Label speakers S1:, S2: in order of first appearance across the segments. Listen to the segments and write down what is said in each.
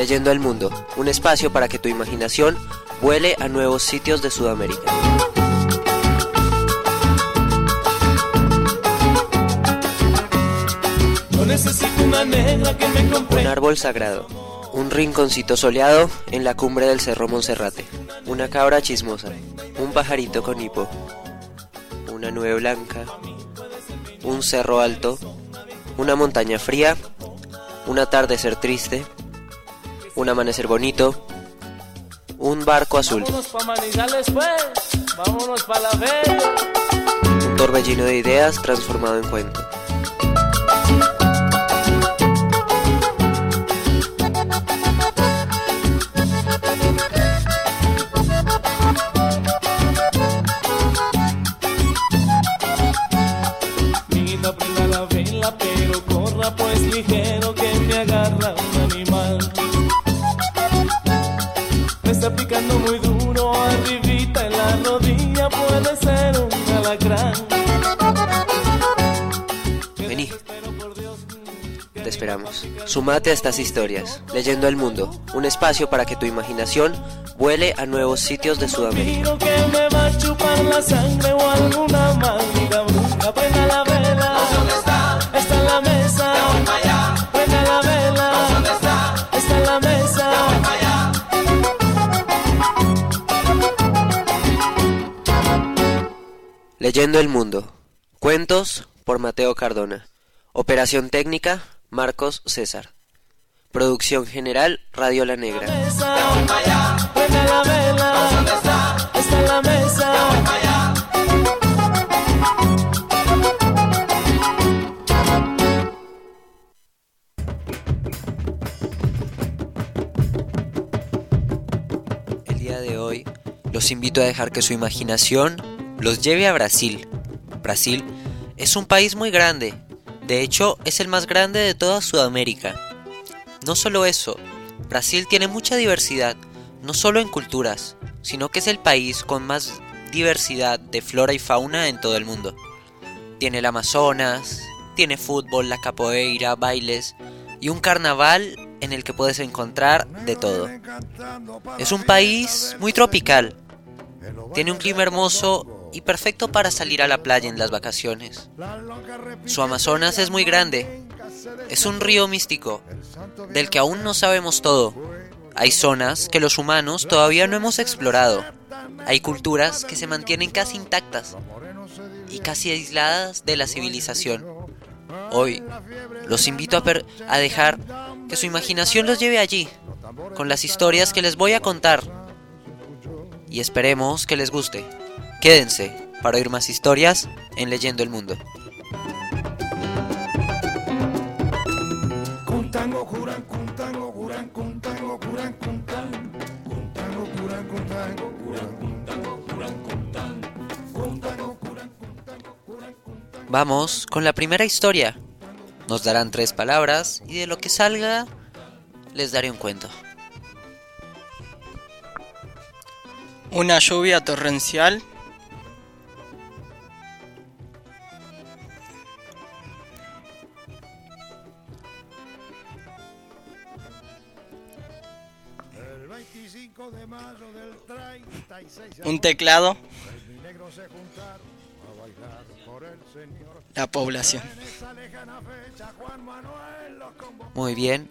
S1: Leyendo el Mundo, un espacio para que tu imaginación vuele a nuevos sitios de Sudamérica.
S2: No necesito una negra que me compre.
S1: Un árbol sagrado, un rinconcito soleado en la cumbre del Cerro Monserrate, una cabra chismosa, un pajarito con hipo, una nube blanca, un cerro alto, una montaña fría, un atardecer triste, un amanecer bonito, un barco azul,
S2: Vámonos pa' Manizales, pues. Vámonos pa' La Vega.
S1: un torbellino de ideas transformado en cuento.
S2: Linda, prenda la vela, pero corra pues ligero que me agarra un animal. Me está picando muy duro, arribita en la rodilla, puede ser un alacrán.
S1: Vení, te esperamos. Sumate a estas historias. Leyendo el Mundo, un espacio para que tu imaginación vuele a nuevos sitios de Sudamérica.
S2: Miro que me va a chupar la sangre o alguna maldita bruja. Prenda la vela, ¿dónde está? Está en la mesa. Ya voy para allá. Prenda la vela, ¿dónde está? Está en la mesa. Ya voy para allá.
S1: Leyendo el Mundo. Cuentos por Mateo Cardona. Operación técnica, Marcos César. Producción general, Radio La Negra.
S2: Ya voy para allá. Prenda la vela, ¿dónde está? Está en la mesa. Ya voy para allá.
S1: El día de hoy los invito a dejar que su imaginación los lleve a Brasil. Brasil es un país muy grande, de hecho es el más grande de toda Sudamérica. No solo eso, Brasil tiene mucha diversidad, no solo en culturas, sino que es el país con más diversidad de flora y fauna en todo el mundo. Tiene el Amazonas, tiene fútbol, la capoeira, bailes y un carnaval en el que puedes encontrar de todo. Es un país muy tropical, tiene un clima hermoso y perfecto para salir a la playa en las vacaciones. Su Amazonas es muy grande, es un río místico, del que aún no sabemos todo. Hay zonas que los humanos todavía no hemos explorado. Hay culturas que se mantienen casi intactas y casi aisladas de la civilización. Hoy los invito a dejar que su imaginación los lleve allí, con las historias que les voy a contar. Y esperemos que les guste. Quédense para oír más historias en Leyendo el Mundo. Vamos con la primera historia. Nos darán 3 palabras y de lo que salga les daré un cuento.
S3: Una lluvia torrencial. Un teclado. La población.
S1: Muy bien.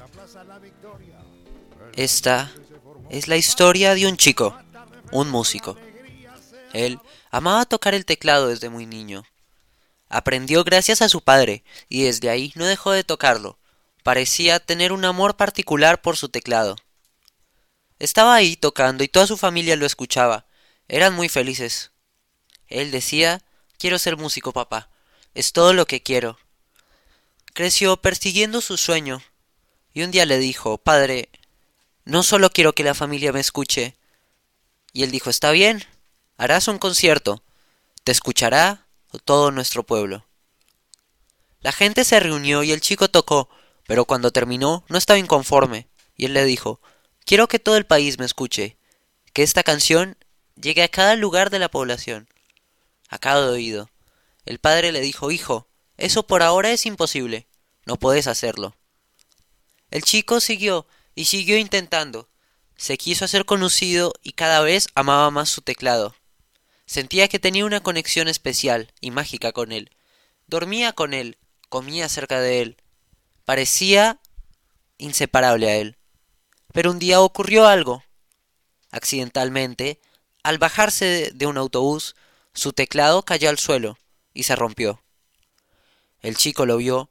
S1: Esta es la historia de un chico, un músico. Él amaba tocar el teclado desde muy niño. Aprendió gracias a su padre y desde ahí no dejó de tocarlo. Parecía tener un amor particular por su teclado. Estaba ahí tocando y toda su familia lo escuchaba. Eran muy felices. Él decía: quiero ser músico, papá. Es todo lo que quiero. Creció persiguiendo su sueño y un día le dijo: padre, no solo quiero que la familia me escuche. Y él dijo: está bien, harás un concierto. Te escuchará todo nuestro pueblo. La gente se reunió y el chico tocó, pero cuando terminó no estaba inconforme. Y él le dijo: quiero que todo el país me escuche, que esta canción llegue a cada lugar de la población, a cada oído. El padre le dijo: hijo, eso por ahora es imposible, no puedes hacerlo. El chico siguió y siguió intentando. Se quiso hacer conocido y cada vez amaba más su teclado. Sentía que tenía una conexión especial y mágica con él. Dormía con él, comía cerca de él. Parecía inseparable a él. Pero un día ocurrió algo. Accidentalmente, al bajarse de un autobús, su teclado cayó al suelo y se rompió. El chico lo vio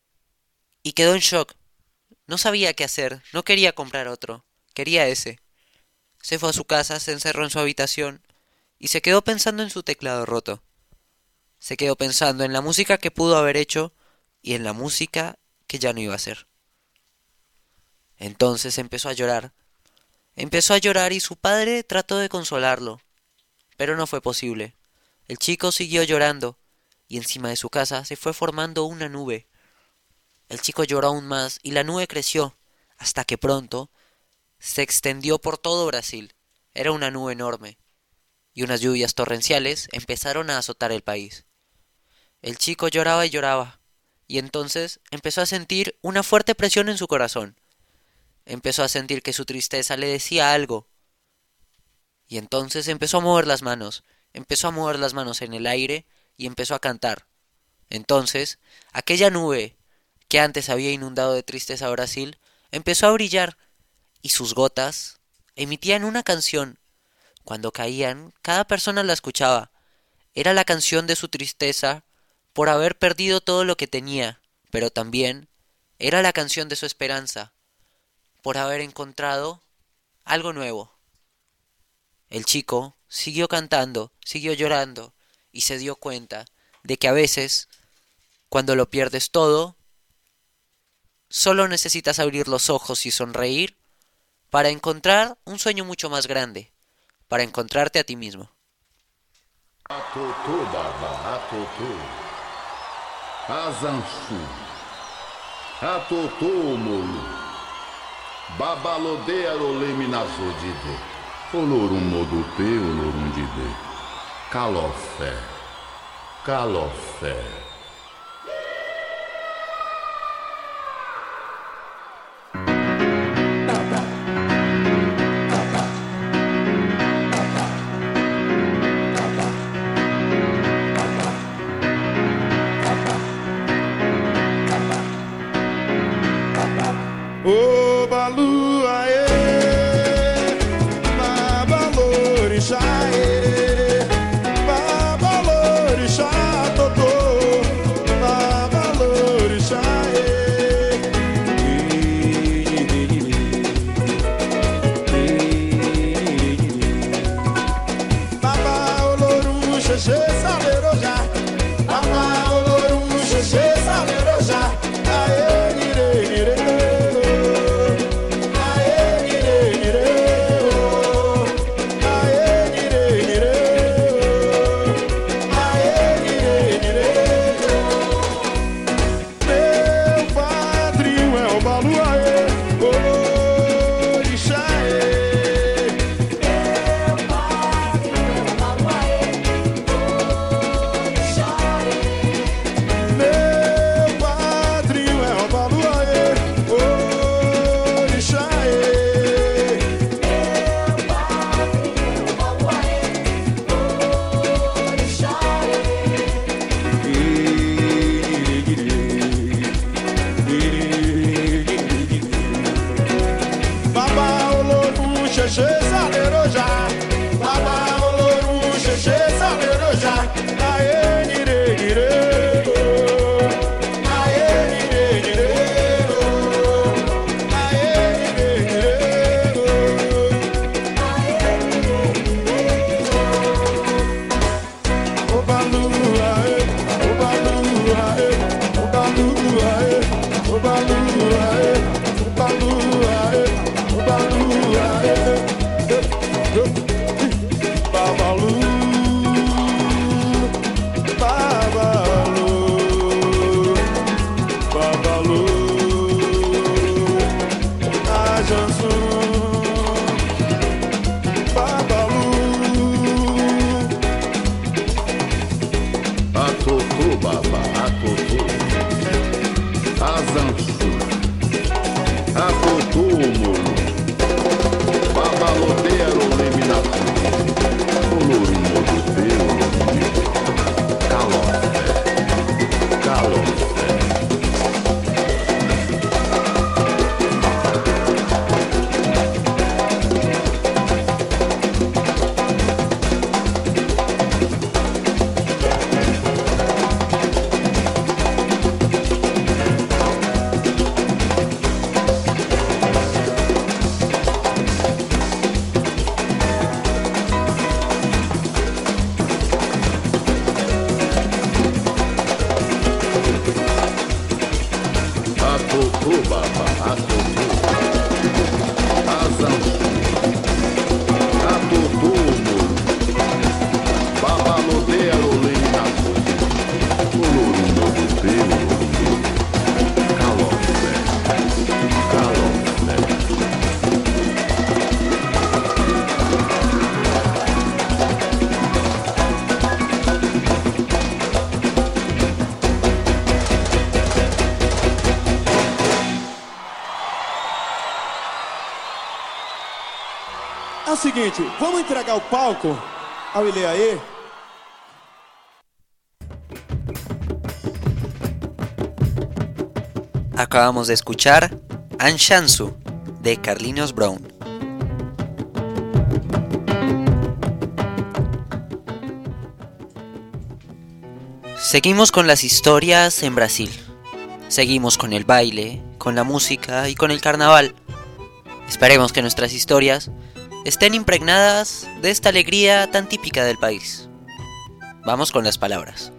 S1: y quedó en shock. No sabía qué hacer, no quería comprar otro, quería ese. Se fue a su casa, se encerró en su habitación y se quedó pensando en su teclado roto. Se quedó pensando en la música que pudo haber hecho y en la música que ya no iba a hacer. Entonces empezó a llorar. Empezó a llorar y su padre trató de consolarlo, pero no fue posible. El chico siguió llorando y encima de su casa se fue formando una nube. El chico lloró aún más y la nube creció, hasta que pronto se extendió por todo Brasil. Era una nube enorme, y unas lluvias torrenciales empezaron a azotar el país. El chico lloraba y lloraba, y entonces empezó a sentir una fuerte presión en su corazón. Empezó a sentir que su tristeza le decía algo, y entonces empezó a mover las manos en el aire y empezó a cantar. Entonces, aquella nube que antes había inundado de tristeza a Brasil, empezó a brillar, y sus gotas emitían una canción. Cuando caían, cada persona la escuchaba. Era la canción de su tristeza por haber perdido todo lo que tenía, pero también era la canción de su esperanza, por haber encontrado algo nuevo. El chico siguió cantando, siguió llorando, y se dio cuenta de que a veces, cuando lo pierdes todo, solo necesitas abrir los ojos y sonreír para encontrar un sueño mucho más grande, para encontrarte a ti mismo.
S4: Atotu baba, atotu, azansu, atotu molu, babalode arolemi nazodide, olorum modute, olorum dide, calofé, calofé.
S2: Ô Balu, aê, Babalorixá, aê, Babalorixá, totô, Babalorixá, aê. Baba oloru, xexê, salerojá, Baba oloru, xexê, salerojá, aê, nire, nire. Babalu,
S5: seguinte, vamos entregar o palco ao Ileaê.
S1: Acabamos de escuchar Anshansu de Carlinhos Brown. Seguimos con las historias en Brasil. Seguimos con el baile, con la música y con el carnaval. Esperemos que nuestras historias estén impregnadas de esta alegría tan típica del país. Vamos con las palabras.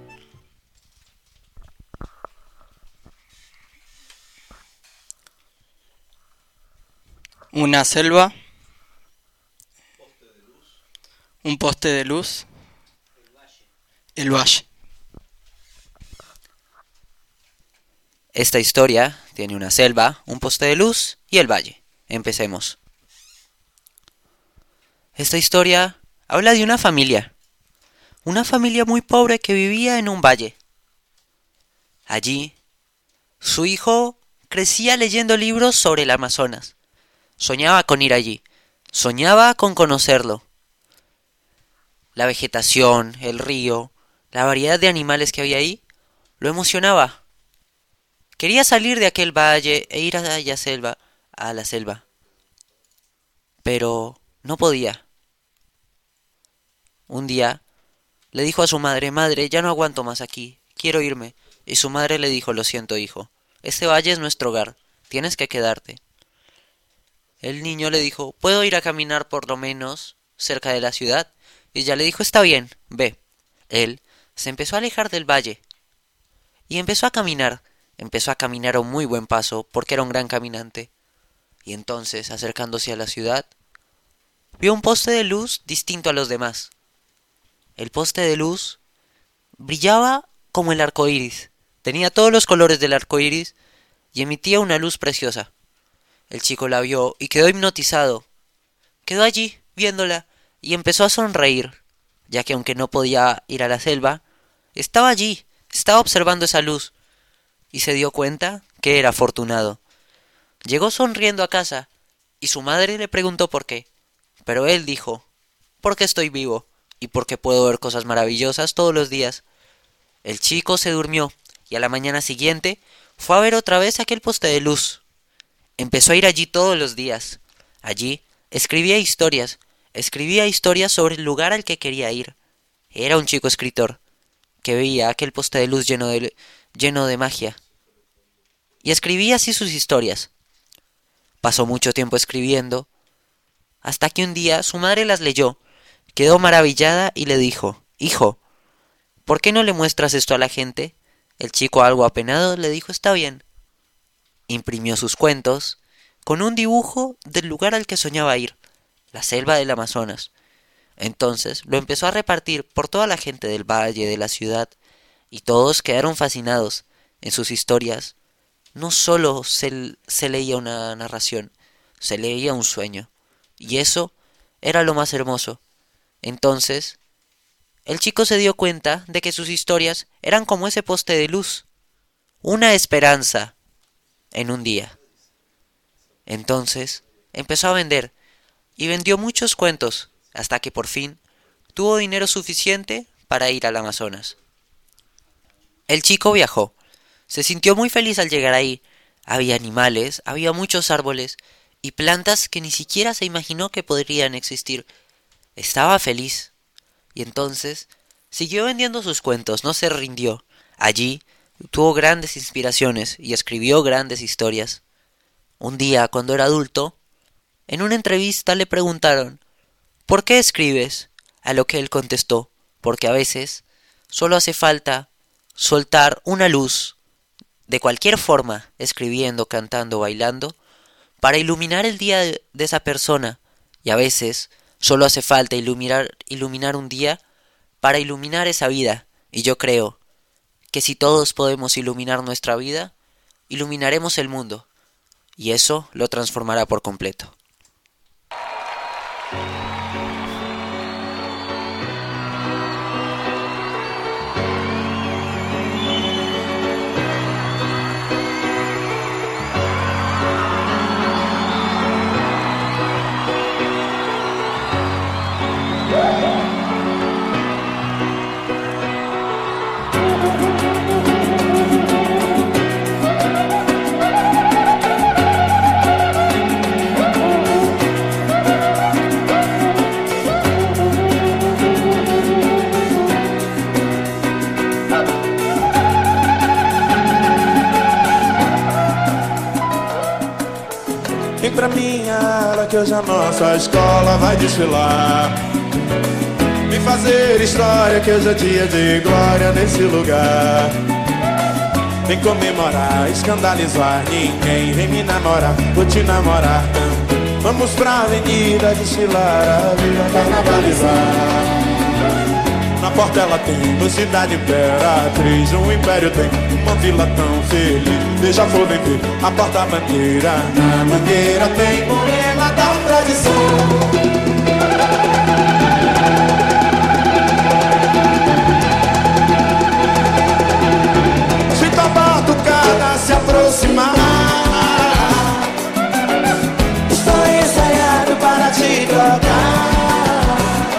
S3: Una selva, un poste de luz, el valle.
S1: Esta historia tiene una selva, un poste de luz y el valle. Empecemos. Esta historia habla de una familia muy pobre que vivía en un valle. Allí, su hijo crecía leyendo libros sobre el Amazonas. Soñaba con ir allí, soñaba con conocerlo. La vegetación, el río, la variedad de animales que había ahí, lo emocionaba. Quería salir de aquel valle e ir a la selva. Pero no podía. Un día le dijo a su madre: «Madre, ya no aguanto más aquí, quiero irme». Y su madre le dijo: «Lo siento, hijo, este valle es nuestro hogar, tienes que quedarte». El niño le dijo: «¿Puedo ir a caminar por lo menos cerca de la ciudad?». Y ella le dijo: «Está bien, ve». Él se empezó a alejar del valle y empezó a caminar a un muy buen paso porque era un gran caminante. Y entonces, acercándose a la ciudad, vio un poste de luz distinto a los demás. El poste de luz brillaba como el arco iris, tenía todos los colores del arco iris y emitía una luz preciosa. El chico la vio y quedó hipnotizado. Quedó allí, viéndola, y empezó a sonreír, ya que aunque no podía ir a la selva, estaba allí, estaba observando esa luz, y se dio cuenta que era afortunado. Llegó sonriendo a casa, y su madre le preguntó por qué, pero él dijo: «Porque estoy vivo, y porque puedo ver cosas maravillosas todos los días». El chico se durmió, y a la mañana siguiente fue a ver otra vez aquel poste de luz. Empezó a ir allí todos los días. Allí escribía historias sobre el lugar al que quería ir. Era un chico escritor, que veía aquel poste de luz lleno de magia. Y escribía así sus historias. Pasó mucho tiempo escribiendo, hasta que un día su madre las leyó, quedó maravillada y le dijo: «Hijo, ¿por qué no le muestras esto a la gente?». El chico, algo apenado, le dijo: «Está bien». Imprimió sus cuentos con un dibujo del lugar al que soñaba ir, la selva del Amazonas. Entonces lo empezó a repartir por toda la gente del valle, de la ciudad, y todos quedaron fascinados. En sus historias no solo se leía una narración, se leía un sueño, y eso era lo más hermoso. Entonces el chico se dio cuenta de que sus historias eran como ese poste de luz, una esperanza en un día. Entonces empezó a vender, y vendió muchos cuentos, hasta que por fin tuvo dinero suficiente para ir al Amazonas. El chico viajó, se sintió muy feliz al llegar ahí. Había animales, había muchos árboles y plantas que ni siquiera se imaginó que podrían existir. Estaba feliz, y entonces siguió vendiendo sus cuentos, no se rindió. Allí tuvo grandes inspiraciones y escribió grandes historias. Un día, cuando era adulto, en una entrevista le preguntaron: «¿Por qué escribes?». A lo que él contestó: «Porque a veces solo hace falta soltar una luz, de cualquier forma, escribiendo, cantando, bailando, para iluminar el día de esa persona. Y a veces solo hace falta iluminar un día para iluminar esa vida. Y yo creo que si todos podemos iluminar nuestra vida, iluminaremos el mundo, y eso lo transformará por completo».
S5: hoje a nossa escola vai desfilar. Vem fazer história que hoje é dia de glória nesse lugar. Vem comemorar, escandalizar ninguém. Vem me namorar, vou te namorar também. Vamos pra avenida desfilar, a vida carnavalizar. Na porta ela tem uma cidade imperatriz. Um império tem uma vila tão feliz. Beija-flor vem ver a porta-bandeira. Na bandeira tem morena da tradição. Se aproximar, estou ensaiado para te trocar.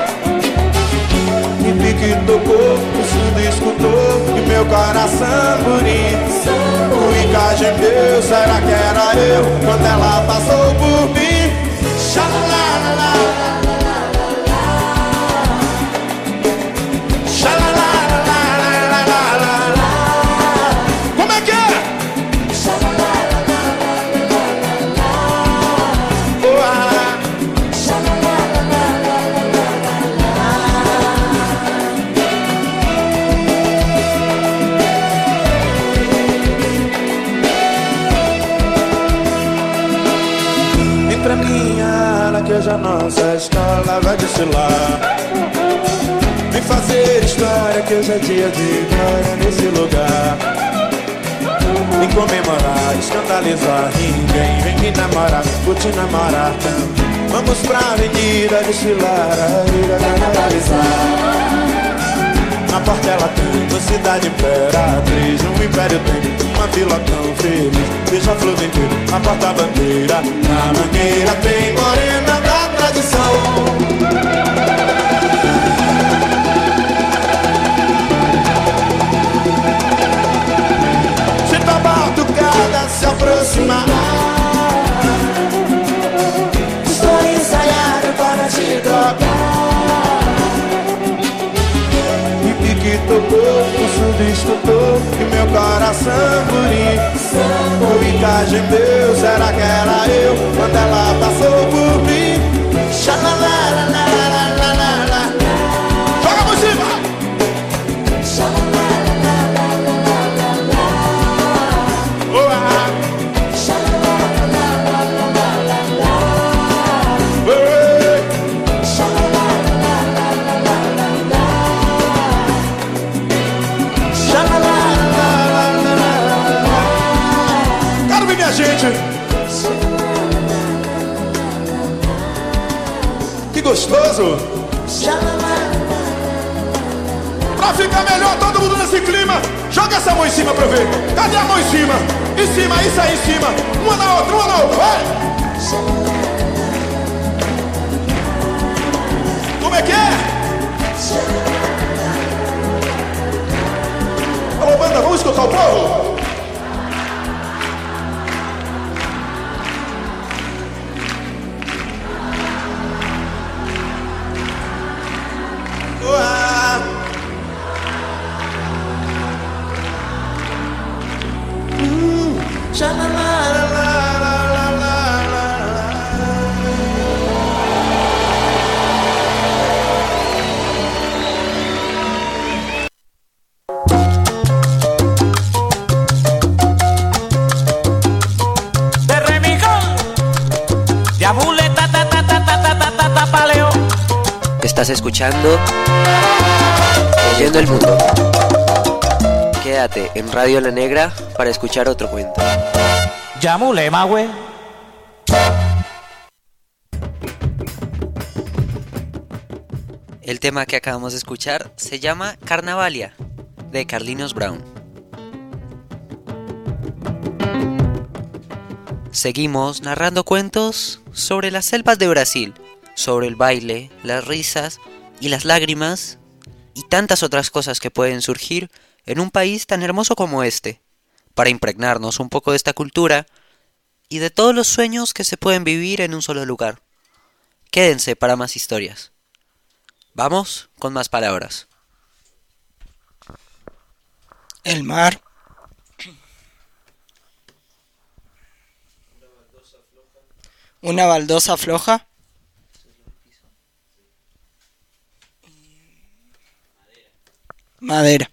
S5: E pique tocou, o surdo escutou e meu coração bonito. O encaixe meu, será que era eu quando ela passou por mim? Xalala, que hoje a nossa escola vai desfilar. Vem fazer história que hoje é dia de glória nesse lugar. Vem comemorar, escandalizar ninguém. Vem me namorar, vou te namorar também. Vamos pra avenida desfilar, a vida carnavalizar. Na porta ela tem uma cidade imperatriz. Um império tem uma vila tão feliz. Beija-flor vem ver a porta-bandeira. Na mangueira tem morena da tradição. Sinta a batucada se aproximar. Estou ensaiado para te trocar. Que tocou, o surdo escutou e meu coração bonito. O encaixe meu, será que era eu quando ela passou por mim? Xalalalalalalala. Joga por cima! Xalalalalalalala. Xalalalalalalala. Gente, que gostoso! Pra ficar melhor, todo mundo nesse clima, joga essa mão em cima pra eu ver. Cadê a mão em cima? Em cima, isso aí em cima. Uma na outra, vai! Como é que é? Alô, banda, vamos escutar o povo?
S1: Estás escuchando Leyendo el Mundo. Quédate en Radio La Negra para escuchar otro cuento.
S2: Llamulema, güey.
S1: El tema que acabamos de escuchar se llama Carnavalia, de Carlinhos Brown. Seguimos narrando cuentos sobre las selvas de Brasil, sobre el baile, las risas y las lágrimas y tantas otras cosas que pueden surgir en un país tan hermoso como este, para impregnarnos un poco de esta cultura y de todos los sueños que se pueden vivir en un solo lugar. Quédense para más historias. Vamos con más palabras.
S3: El mar. Una baldosa floja. Madera.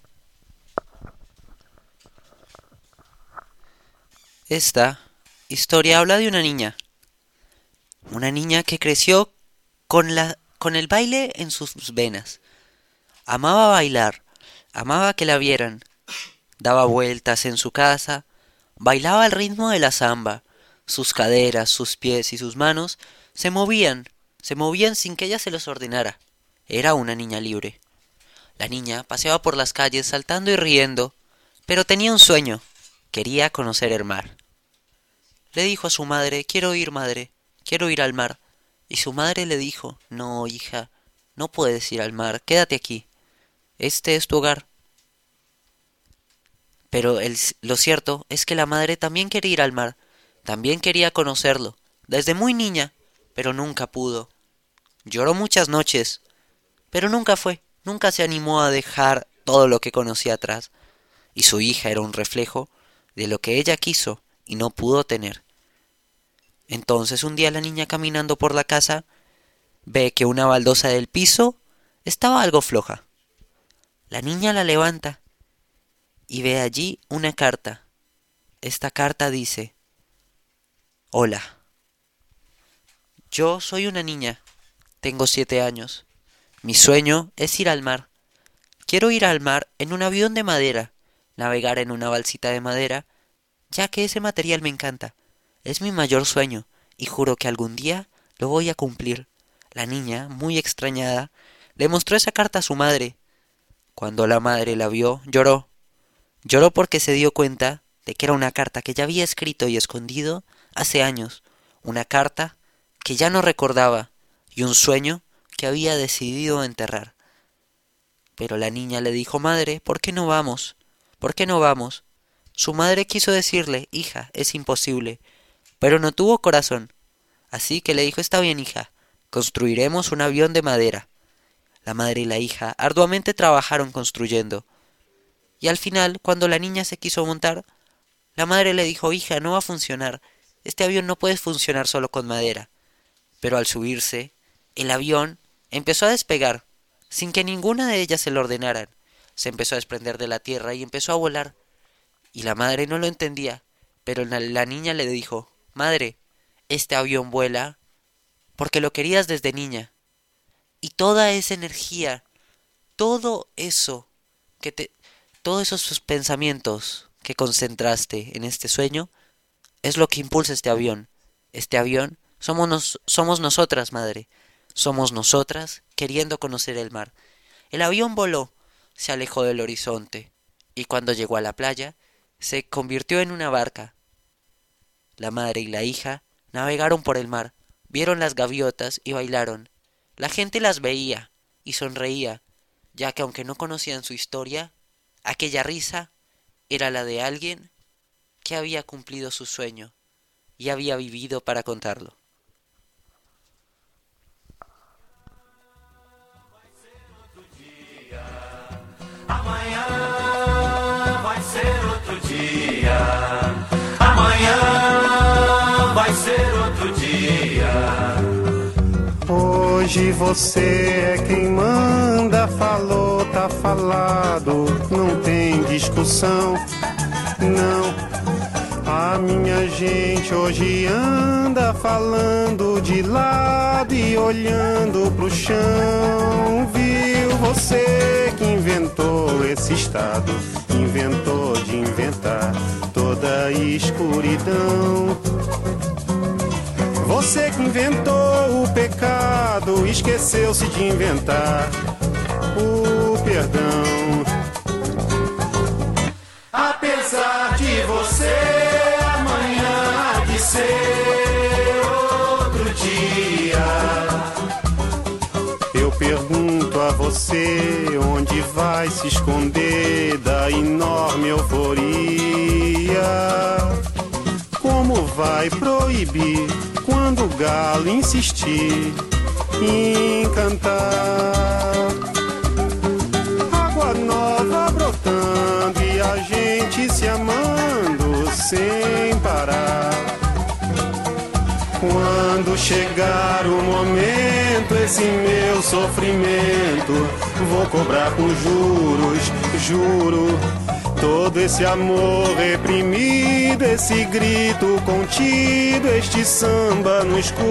S1: Esta historia habla de una niña. Una niña que creció con el baile en sus venas. Amaba bailar, amaba que la vieran. Daba vueltas en su casa, bailaba al ritmo de la samba. Sus caderas, sus pies y sus manos se movían sin que ella se los ordenara. Era una niña libre. La niña paseaba por las calles saltando y riendo, pero tenía un sueño. Quería conocer el mar. Le dijo a su madre: quiero ir, madre, quiero ir al mar. Y su madre le dijo: no, hija, no puedes ir al mar, quédate aquí. Este es tu hogar. Pero lo cierto es que la madre también quería ir al mar, también quería conocerlo, desde muy niña, pero nunca pudo. Lloró muchas noches, pero nunca se animó a dejar todo lo que conocía atrás. Y su hija era un reflejo de lo que ella quiso y no pudo tener. Entonces un día la niña, caminando por la casa, ve que una baldosa del piso estaba algo floja. La niña la levanta y ve allí una carta. Esta carta dice: hola, yo soy una niña, tengo 7 años. Mi sueño es ir al mar. Quiero ir al mar en un avión de madera, navegar en una balsita de madera, ya que ese material me encanta. Es mi mayor sueño y juro que algún día lo voy a cumplir. La niña, muy extrañada, le mostró esa carta a su madre. Cuando la madre la vio, lloró. Lloró porque se dio cuenta de que era una carta que ya había escrito y escondido hace años. Una carta que ya no recordaba y un sueño que había decidido enterrar. Pero la niña le dijo: madre, ¿por qué no vamos? ¿Por qué no vamos? Su madre quiso decirle: hija, es imposible, pero no tuvo corazón. Así que le dijo: está bien, hija, construiremos un avión de madera. La madre y la hija arduamente trabajaron construyendo. Y al final, cuando la niña se quiso montar, la madre le dijo: hija, no va a funcionar. Este avión no puede funcionar solo con madera. Pero al subirse, el avión empezó a despegar, sin que ninguna de ellas se lo ordenaran. Se empezó a desprender de la tierra y empezó a volar. Y la madre no lo entendía, pero la niña le dijo: madre, este avión vuela porque lo querías desde niña. Y toda esa energía, todo eso todos esos pensamientos que concentraste en este sueño, es lo que impulsa este avión. Este avión somos nosotras, madre. Somos nosotras queriendo conocer el mar. El avión voló, se alejó del horizonte, y cuando llegó a la playa, se convirtió en una barca. La madre y la hija navegaron por el mar, vieron las gaviotas y bailaron. La gente las veía y sonreía, ya que aunque no conocían su historia, aquella risa era la de alguien que había cumplido su sueño y había vivido para contarlo.
S2: Amanhã vai ser outro dia. Amanhã vai ser outro dia. Hoje você é quem manda, falou, tá falado, não tem discussão, não. A minha gente hoje anda falando de lado e olhando pro chão. Viu você que inventou esse estado, inventou de inventar toda a escuridão. Você que inventou o pecado, esqueceu-se de inventar o perdão. Apesar de você, amanhã há de ser outro dia. Eu pergunto a você onde vai se esconder da enorme euforia. Como vai proibir quando o galo insistir em cantar? Água nova brotando e a gente se amando sem parar. Quando
S5: chegar o momento, esse meu sofrimento vou cobrar com juros, juro. Todo esse amor reprimido, esse grito contido, este samba no escuro.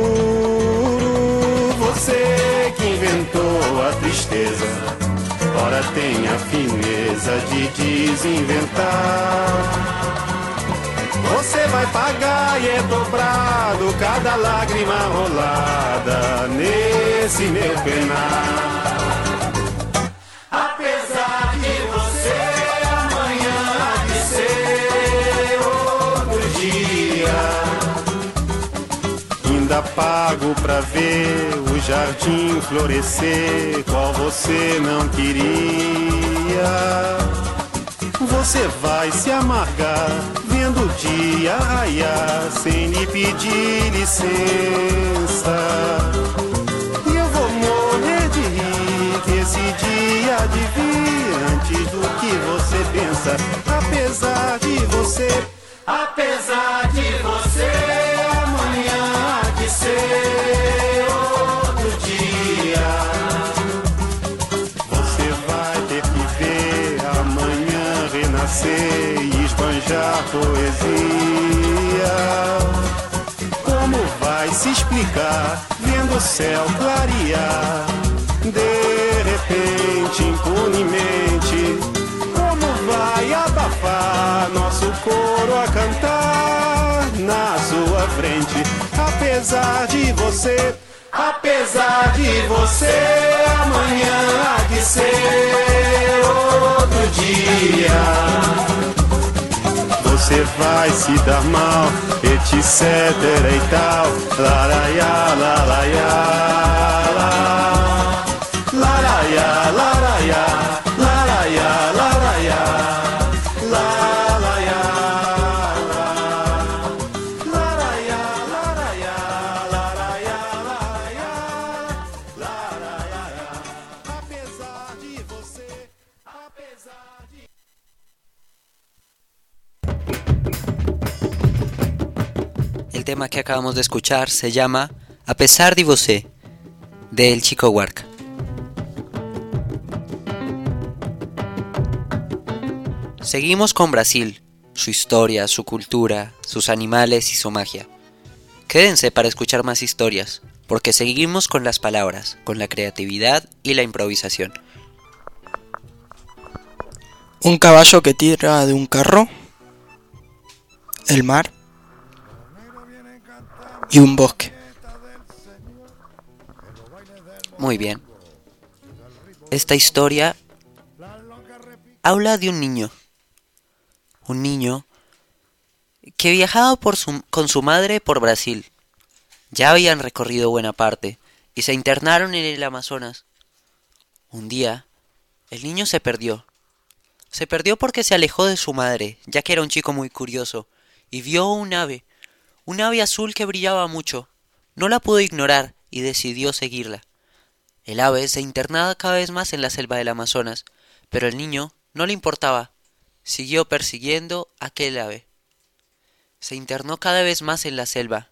S5: Você que inventou a tristeza, ora tem a fineza de desinventar. Você vai pagar e é dobrado cada lágrima rolada nesse meu penar. Apesar de você amanhã há de ser outro dia, ainda pago pra ver o jardim florescer qual você não queria. Você vai se amargar vendo o dia raiar sem lhe pedir licença. E eu vou morrer de rir que esse dia há de vir antes do que você pensa. Apesar de você amanhã há de ser outro dia. Você vai ter que ver amanhã renascer e esbanjar poesia. Como vai se explicar vendo o céu clarear de repente, impunemente? Como vai abafar nosso coro a cantar na sua frente? Apesar de você amanhã há de ser outro dia. Você vai se dar mal, etc e tal. Laraiá, laraiá, laraiá, laraiá, laraiá, laraiá, laraiá, laraiá, laraiá, laraiá. Apesar de você, apesar de...
S1: El tema que acabamos de escuchar se llama A pesar de você, de El Chico Huarca. Seguimos con Brasil, su historia, su cultura, sus animales y su magia. Quédense para escuchar más historias, porque seguimos con las palabras, con la creatividad y la improvisación.
S3: Un caballo que tira de un carro, el mar y un bosque.
S1: Muy bien. Esta historia habla de un niño que viajaba con su madre por Brasil. Ya habían recorrido buena parte y se internaron en el Amazonas. Un día, el niño se perdió. Se perdió porque se alejó de su madre, ya que era un chico muy curioso, y vio un ave azul que brillaba mucho. No la pudo ignorar y decidió seguirla. El ave se internaba cada vez más en la selva del Amazonas, pero el niño no le importaba. Siguió persiguiendo aquel ave. Se internó cada vez más en la selva,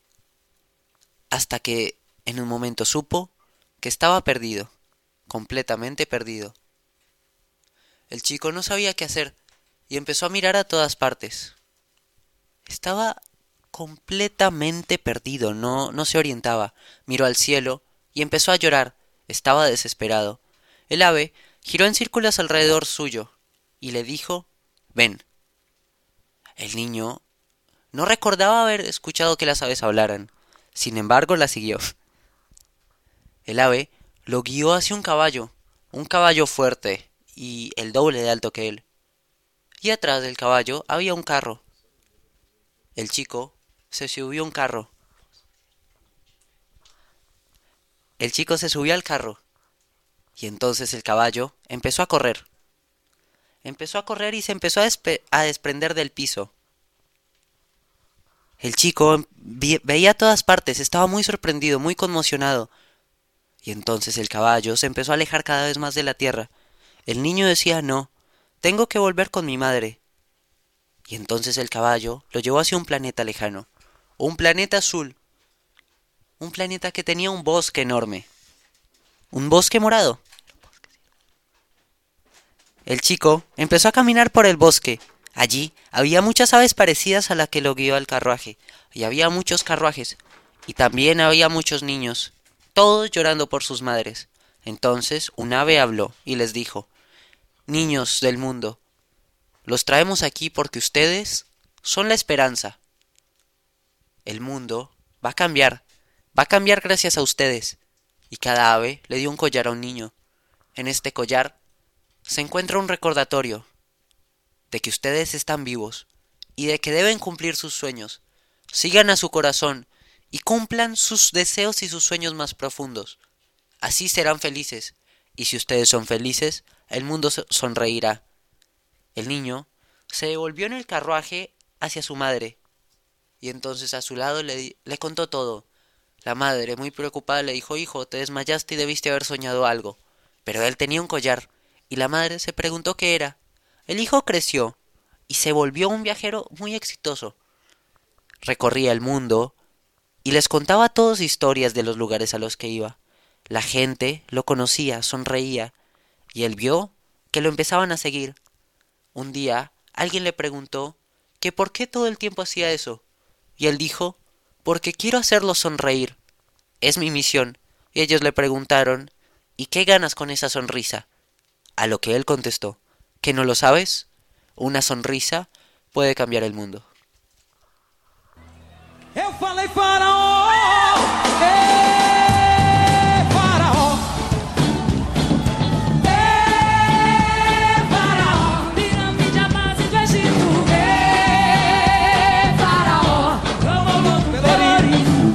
S1: hasta que en un momento supo que estaba perdido, completamente perdido. El chico no sabía qué hacer y empezó a mirar a todas partes. Estaba completamente perdido, no se orientaba. Miró al cielo y empezó a llorar. Estaba desesperado. El ave giró en círculos alrededor suyo y le dijo: «Ven». El niño no recordaba haber escuchado que las aves hablaran. Sin embargo, la siguió. El ave lo guió hacia un caballo fuerte y el doble de alto que él. Y atrás del caballo había un carro. El chico se subió a un carro. El chico se subió al carro y entonces el caballo empezó a correr. Empezó a correr y se empezó a desprender del piso. El chico veía a todas partes, estaba muy sorprendido, muy conmocionado. Y entonces el caballo se empezó a alejar cada vez más de la tierra. El niño decía: «No, tengo que volver con mi madre». Y entonces el caballo lo llevó hacia un planeta lejano, un planeta azul. un planeta que tenía un bosque enorme, un bosque morado. El chico empezó a caminar por el bosque. Allí había muchas aves parecidas a la que lo guió al carruaje, y había muchos carruajes, y también había muchos niños, todos llorando por sus madres. Entonces un ave habló y les dijo: niños del mundo, los traemos aquí porque ustedes son la esperanza. El mundo va a cambiar gracias a ustedes. Y cada ave le dio un collar a un niño. En este collar se encuentra un recordatorio de que ustedes están vivos y de que deben cumplir sus sueños. Sigan a su corazón y cumplan sus deseos y sus sueños más profundos. Así serán felices, y si ustedes son felices, el mundo sonreirá. El niño se devolvió en el carruaje hacia su madre, y entonces a su lado le contó todo. La madre, muy preocupada, le dijo: hijo, te desmayaste y debiste haber soñado algo. Pero él tenía un collar, y la madre se preguntó qué era. El hijo creció y se volvió un viajero muy exitoso. Recorría el mundo y les contaba a todos historias de los lugares a los que iba. La gente lo conocía, sonreía, y él vio que lo empezaban a seguir. Un día alguien le preguntó que por qué todo el tiempo hacía eso, y él dijo: porque quiero hacerlos sonreír. Es mi misión. Y ellos le preguntaron: ¿y qué ganas con esa sonrisa? A lo que él contestó: ¿que no lo sabes? Una sonrisa puede cambiar el mundo.
S2: Eu falei faraó, faraó, faraó, pirâmide a base do Egito, faraó, como pelourinho,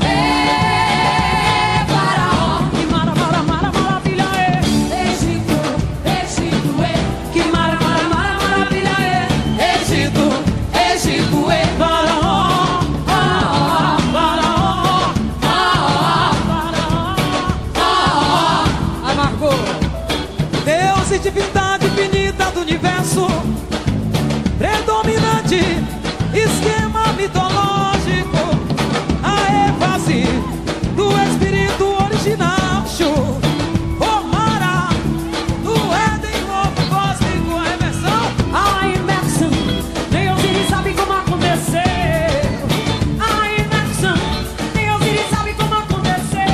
S2: faraó, que maravilha Egito, que maravilha Egito, faraó. Divindade infinita do universo, predominante, esquema mitológico, a ênfase do espírito original, show, formara do Éden novo cósmico, a imersão, nem Osiris sabe como aconteceu, a imersão, nem Osiris sabe como aconteceu,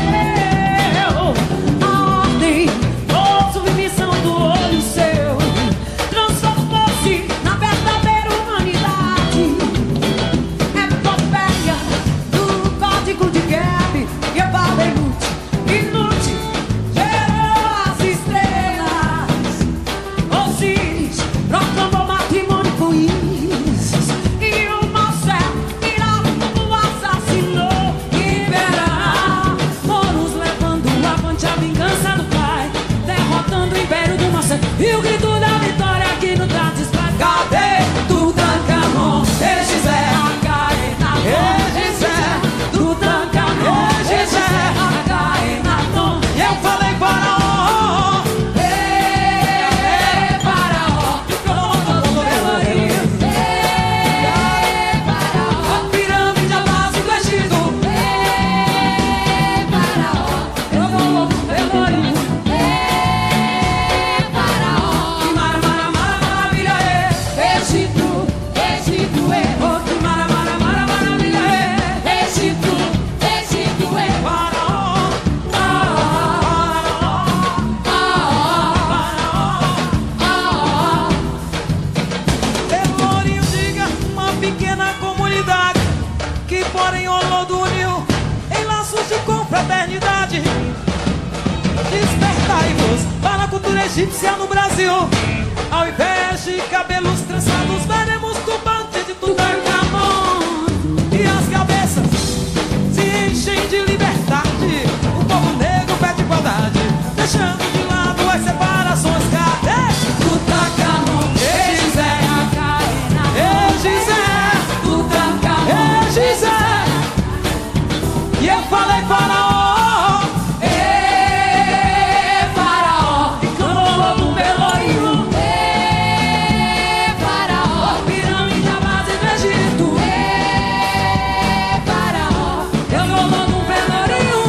S2: a ordem, submissão do olho seu, transformou-se na verdadeira humanidade. Epopeia do código de Geb, Gebal inútil, gerou as estrelas. Osiris proclamou matrimônio com Isis, e o mau céu irá o assassinou. Liberar, Horus levando avante a vingança do pai, derrotando o império do Nosso. E o grito da vitória aqui no Tratis vai. Cadê Tutankhamon? Egizé, Tutankhamon, Egizé, Akhenaton. E eu falei faraó, faraó, como pelourinho, faraó, a pirâmide a base do Egito, faraó, como pelourinho. Pelourinho, diga, uma pequena comunidade que porém Olodunil em laços de confraternidade. Despertai-vos para a cultura egípcia no Brasil. Ao invés de cabelos trançados, veremos turbante de Tutankhamon. E as cabeças se enchem de liberdade. O povo negro pede igualdade, deixando de lado as separações. Cadê Tutankhamon? Egizé, Tutankhamon, Egizé. E eu falei faraó, faraó, como um pelourinho, faraó, pirâmide a base do Egito, faraó, eu vou logo um pelourinho.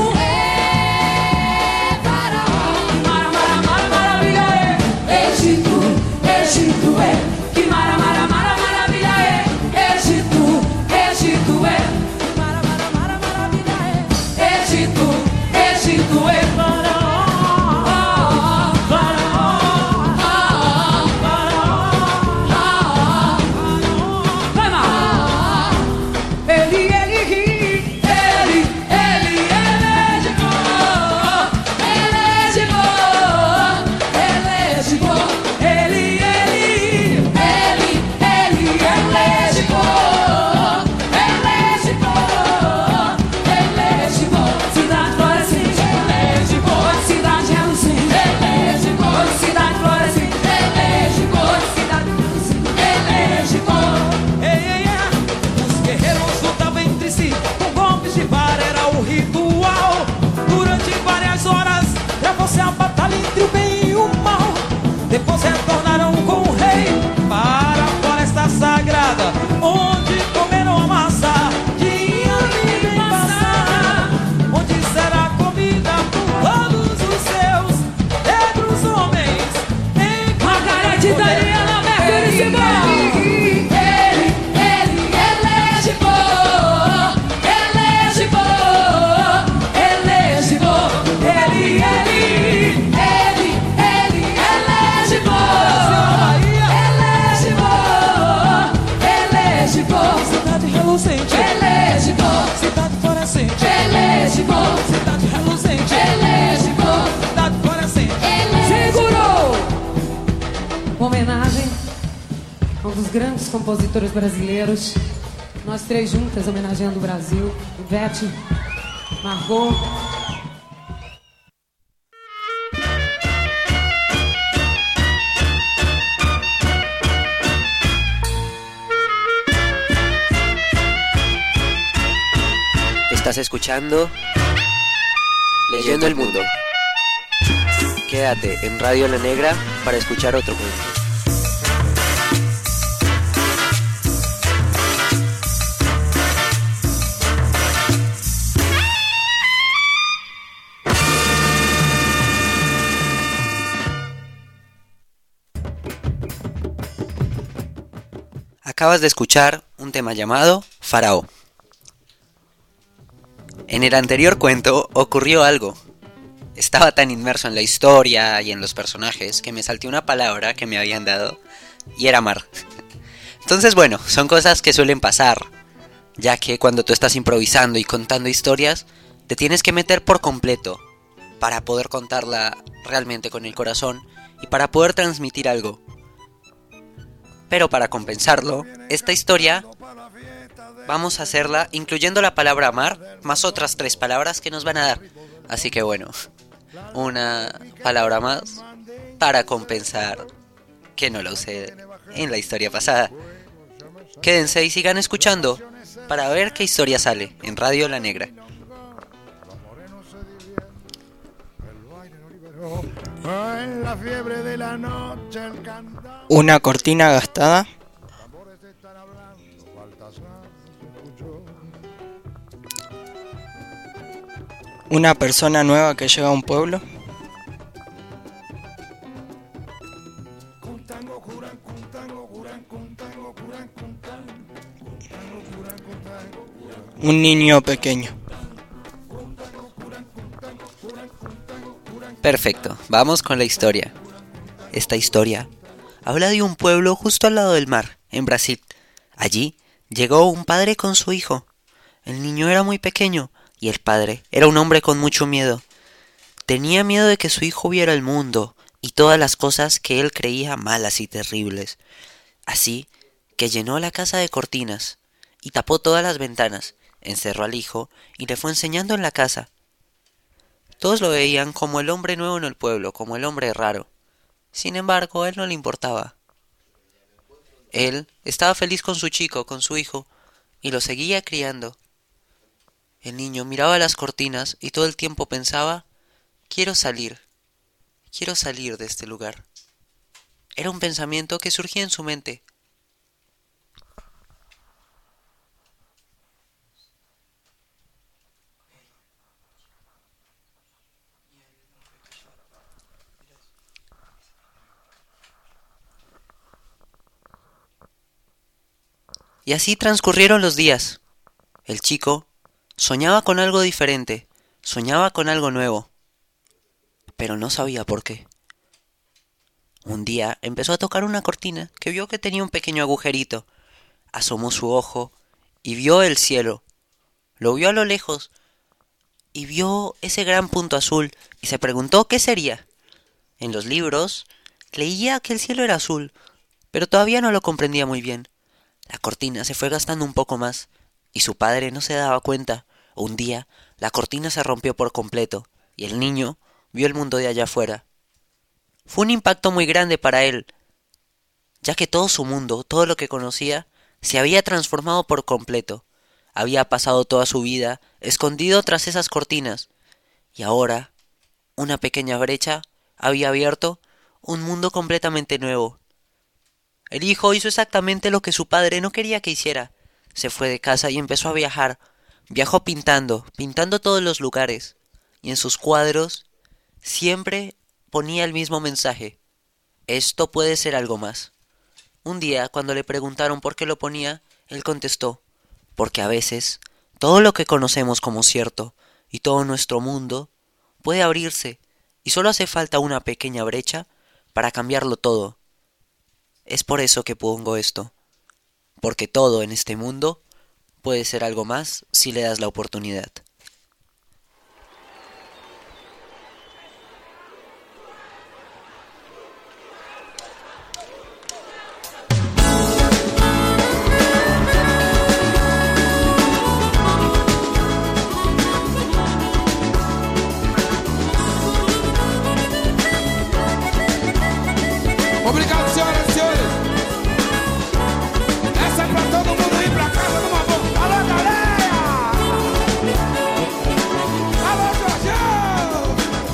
S2: Daniela Mercury Simão. Homenagem a um dos grandes compositores brasileiros. Nós três juntas homenageando o Brasil. Ivete, Margot.
S1: Estás escuchando Leyendo el Mundo. Quédate en Radio La Negra para escuchar otro cuento. Acabas de escuchar un tema llamado Faraó. En el anterior cuento ocurrió algo. Estaba tan inmerso en la historia y en los personajes que me salté una palabra que me habían dado y era mar. Entonces bueno, son cosas que suelen pasar, ya que cuando tú estás improvisando y contando historias, te tienes que meter por completo para poder contarla realmente con el corazón y para poder transmitir algo. Pero para compensarlo, esta historia vamos a hacerla incluyendo la palabra mar más otras 3 palabras que nos van a dar. Así que bueno, una palabra más para compensar que no la usé en la historia pasada. Quédense y sigan escuchando para ver qué historia sale en Radio La Negra.
S3: Una cortina gastada. Una persona nueva que llega a un pueblo. Un niño pequeño.
S1: Perfecto, vamos con la historia. Esta historia habla de un pueblo justo al lado del mar, en Brasil. Allí llegó un padre con su hijo. El niño era muy pequeño y el padre era un hombre con mucho miedo. Tenía miedo de que su hijo viera el mundo y todas las cosas que él creía malas y terribles. Así que llenó la casa de cortinas y tapó todas las ventanas, encerró al hijo y le fue enseñando en la casa. Todos lo veían como el hombre nuevo en el pueblo, como el hombre raro. Sin embargo, a él no le importaba. Él estaba feliz con su chico, con su hijo, y lo seguía criando. El niño miraba las cortinas y todo el tiempo pensaba: quiero salir de este lugar. Era un pensamiento que surgía en su mente. Y así transcurrieron los días. El chico soñaba con algo diferente, soñaba con algo nuevo, pero no sabía por qué. Un día empezó a tocar una cortina que vio que tenía un pequeño agujerito. Asomó su ojo y vio el cielo. Lo vio a lo lejos y vio ese gran punto azul y se preguntó qué sería. En los libros leía que el cielo era azul, pero todavía no lo comprendía muy bien. La cortina se fue gastando un poco más y su padre no se daba cuenta. Un día la cortina se rompió por completo y el niño vio el mundo de allá afuera. Fue un impacto muy grande para él, ya que todo su mundo, todo lo que conocía, se había transformado por completo. Había pasado toda su vida escondido tras esas cortinas y ahora una pequeña brecha había abierto un mundo completamente nuevo. El hijo hizo exactamente lo que su padre no quería que hiciera. Se fue de casa y empezó a viajar. Viajó pintando todos los lugares. Y en sus cuadros siempre ponía el mismo mensaje. Esto puede ser algo más. Un día, cuando le preguntaron por qué lo ponía, él contestó, porque a veces todo lo que conocemos como cierto y todo nuestro mundo puede abrirse y solo hace falta una pequeña brecha para cambiarlo todo. Es por eso que pongo esto, porque todo en este mundo puede ser algo más si le das la oportunidad.
S6: Obrigado, senhoras e senhores. Essa é pra todo mundo ir pra casa numa boa. Alô, galera! Alô, Jorjão!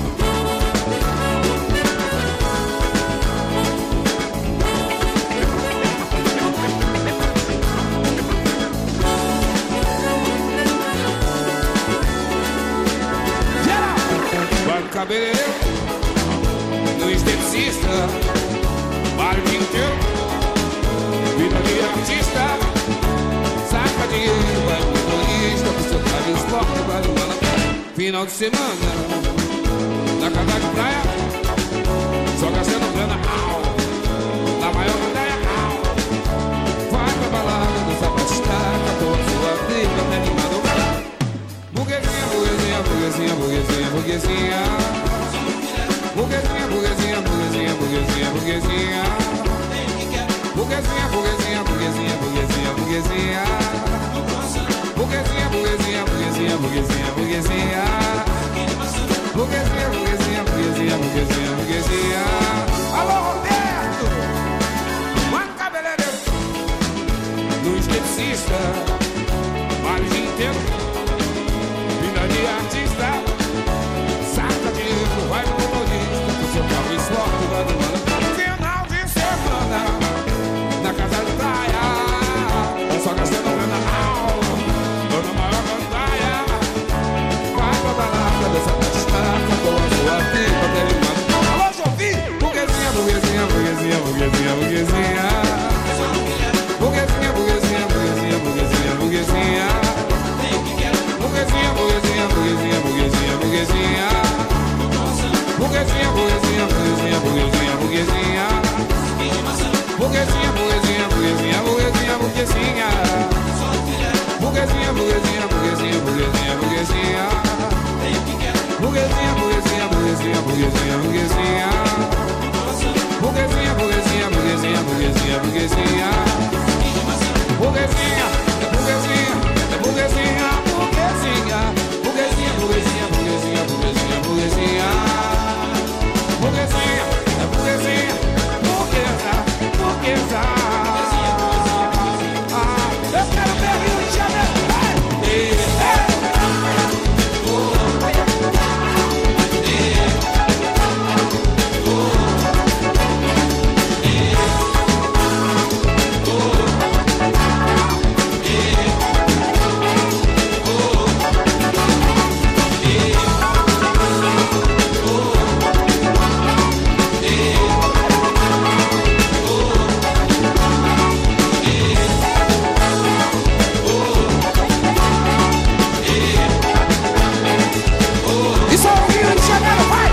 S6: Geral! Vai no cabeleireiro, no esteticista, vale o dia inteiro, vida de artista, saca dinheiro, vai no motorista, pro seu carro esporte, vai no lana. Final de semana, na casa de praia, só gastando grana, na maior montanha, vai pra balada, dança pra estaca, toda sua vida, até animado. Burguesinha, burguesinha, burguesinha, burguesinha, burguesinha. Burguesinha, burguesinha, burguesinha, burguesinha, burguesinha. Burguesinha, burguesinha, burguesinha, burguesinha, burguesinha. Burguesinha, burguesinha, burguesinha, burguesinha, burguesinha. Burguesinha, burguesinha, burguesinha, burguesinha, burguesinha. Alô, Roberto! Mano cabeleireiro, no esteticista, vale o dia inteiro, vida de artista, saca dinheiro, vai no motorista, com seu carro esporte, vai no lana. Final de semana, na casa de praia, só gastando grana, ou na maior gandaia, vai pra balada, dessa destaca, com a sua pipa, até limando. Alô, Jovi! Burguesinha, burguesinha, burguesinha, burguesinha, burguesinha. Burguesinha, burguesinha, burguesinha, burguesinha, burguesinha. Burguesinha, burguesinha, burguesinha, burguesinha, burguesinha. Burguesinha, burguesinha, burguesinha, burguesinha, burguesinha. Burguesinha, burguesinha, burguesinha, burguesinha, burguesinha. Burguesinha, burguesinha, burguesinha, burguesinha, burguesinha. Burguesinha, burguesinha, burguesinha, burguesinha, burguesinha. Burguesinha, burguesinha, burguesinha, burguesinha, burguesinha. Burguesinha, burguesinha, burguesinha, burguesinha. Burguesinha, burguesinha, burguesinha, burguesinha, burguesinha. Burguesinha, burguesinha, burguesa, burguesa. Eu quero ver Rio de Janeiro. Isso é o Rio de Janeiro, vai!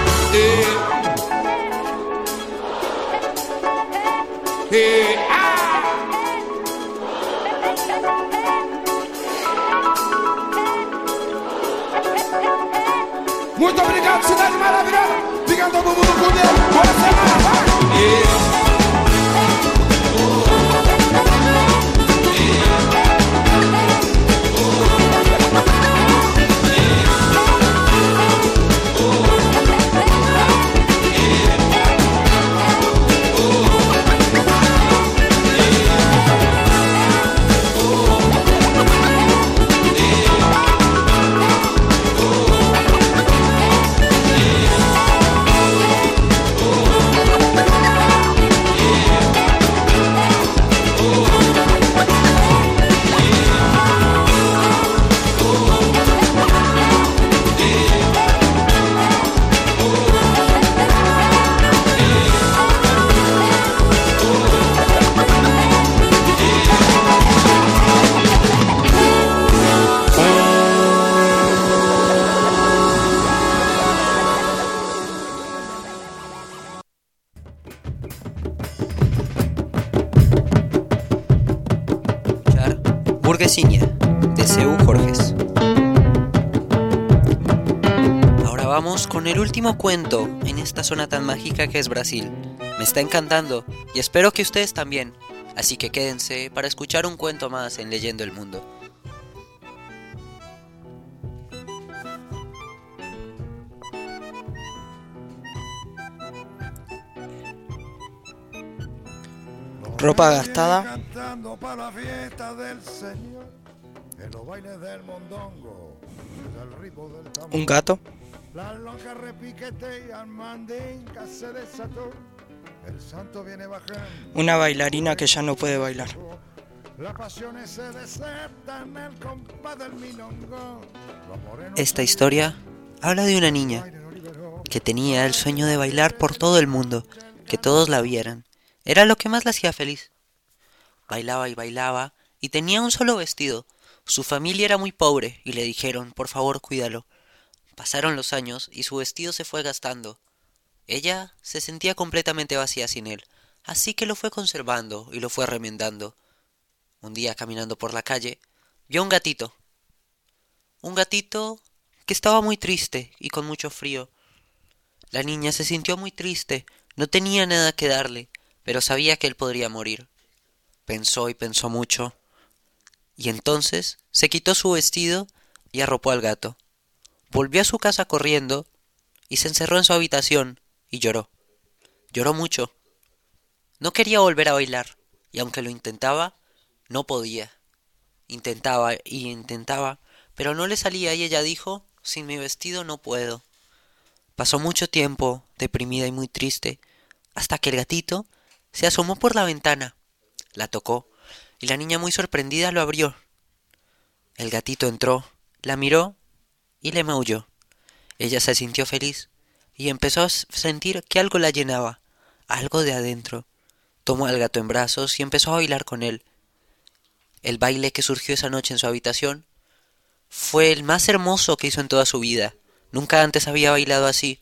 S6: Muito obrigado, cidade maravilhosa! Fica todo mundo com Deus! Boa semana, vai!
S1: Burguesiña, de C.U. Jorges. Ahora vamos con el último cuento en esta zona tan mágica que es Brasil. Me está encantando y espero que ustedes también, así que quédense para escuchar un cuento más en Leyendo el Mundo.
S3: Ropa gastada. Un gato. Una bailarina que ya no puede bailar.
S1: Esta historia habla de una niña que tenía el sueño de bailar por todo el mundo, que todos la vieran. Era lo que más la hacía feliz. Bailaba y bailaba y tenía un solo vestido. Su familia era muy pobre y le dijeron, por favor, cuídalo. Pasaron los años y su vestido se fue gastando. Ella se sentía completamente vacía sin él, así que lo fue conservando y lo fue remendando. Un día, caminando por la calle, vio un gatito. Un gatito que estaba muy triste y con mucho frío. La niña se sintió muy triste, no tenía nada que darle, pero sabía que él podría morir. Pensó y pensó mucho, y entonces se quitó su vestido y arropó al gato. Volvió a su casa corriendo y se encerró en su habitación y lloró. Lloró mucho. No quería volver a bailar, y aunque lo intentaba, no podía. Intentaba y intentaba, pero no le salía y ella dijo, sin mi vestido no puedo. Pasó mucho tiempo, deprimida y muy triste, hasta que el gatito se asomó por la ventana, la tocó, y la niña muy sorprendida lo abrió. El gatito entró, la miró y le maulló. Ella se sintió feliz y empezó a sentir que algo la llenaba, algo de adentro. Tomó al gato en brazos y empezó a bailar con él. El baile que surgió esa noche en su habitación fue el más hermoso que hizo en toda su vida. Nunca antes había bailado así.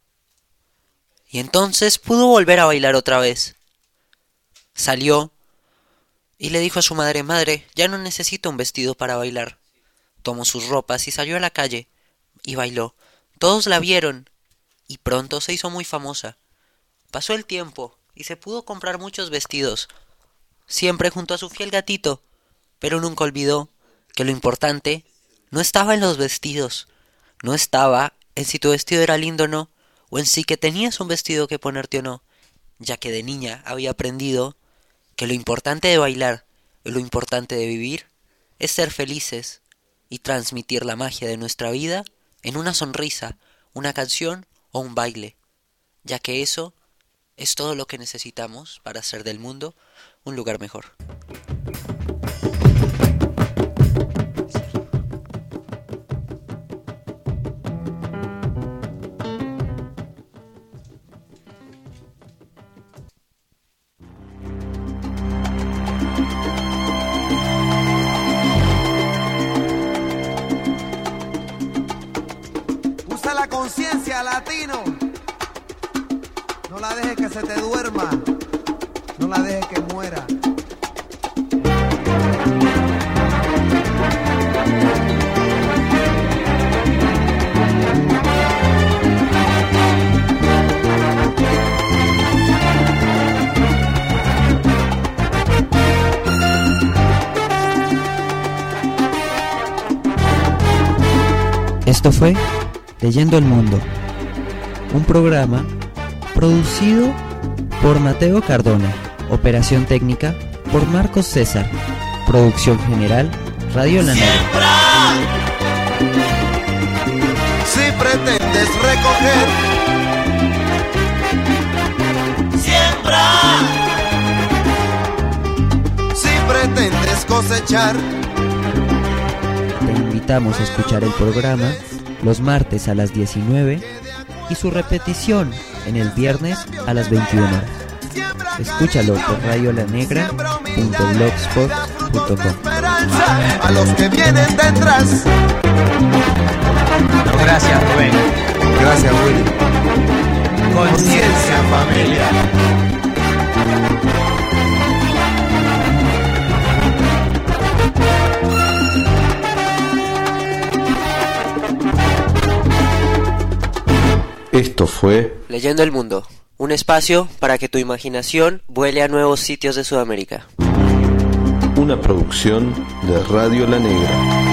S1: Y entonces pudo volver a bailar otra vez. Salió y le dijo a su madre, madre, ya no necesito un vestido para bailar. Tomó sus ropas y salió a la calle y bailó. Todos la vieron y pronto se hizo muy famosa. Pasó el tiempo y se pudo comprar muchos vestidos, siempre junto a su fiel gatito, pero nunca olvidó que lo importante no estaba en los vestidos, no estaba en si tu vestido era lindo o no, o en si que tenías un vestido que ponerte o no, ya que de niña había aprendido que lo importante de bailar y lo importante de vivir es ser felices y transmitir la magia de nuestra vida en una sonrisa, una canción o un baile, ya que eso es todo lo que necesitamos para hacer del mundo un lugar mejor.
S7: Usa la conciencia, latino. No la dejes que se te duerma. No la dejes que muera.
S1: Esto fue Leyendo el Mundo, un programa producido por Mateo Cardona, operación técnica por Marcos César, producción general Radio La Negra.
S7: Si pretendes recoger, siembra. Si pretendes cosechar,
S1: te invitamos a escuchar el programa los martes a las 19 y su repetición en el viernes a las 21 horas. Escúchalo por radiolanegra.blogspot.com.
S7: A los que vienen detrás.
S8: Gracias, Rubén.
S7: Gracias, Willy.
S8: Conciencia, familia. fue
S1: Leyendo el Mundo, un espacio para que tu imaginación vuele a nuevos sitios de Sudamérica.
S8: una producción de Radio La Negra.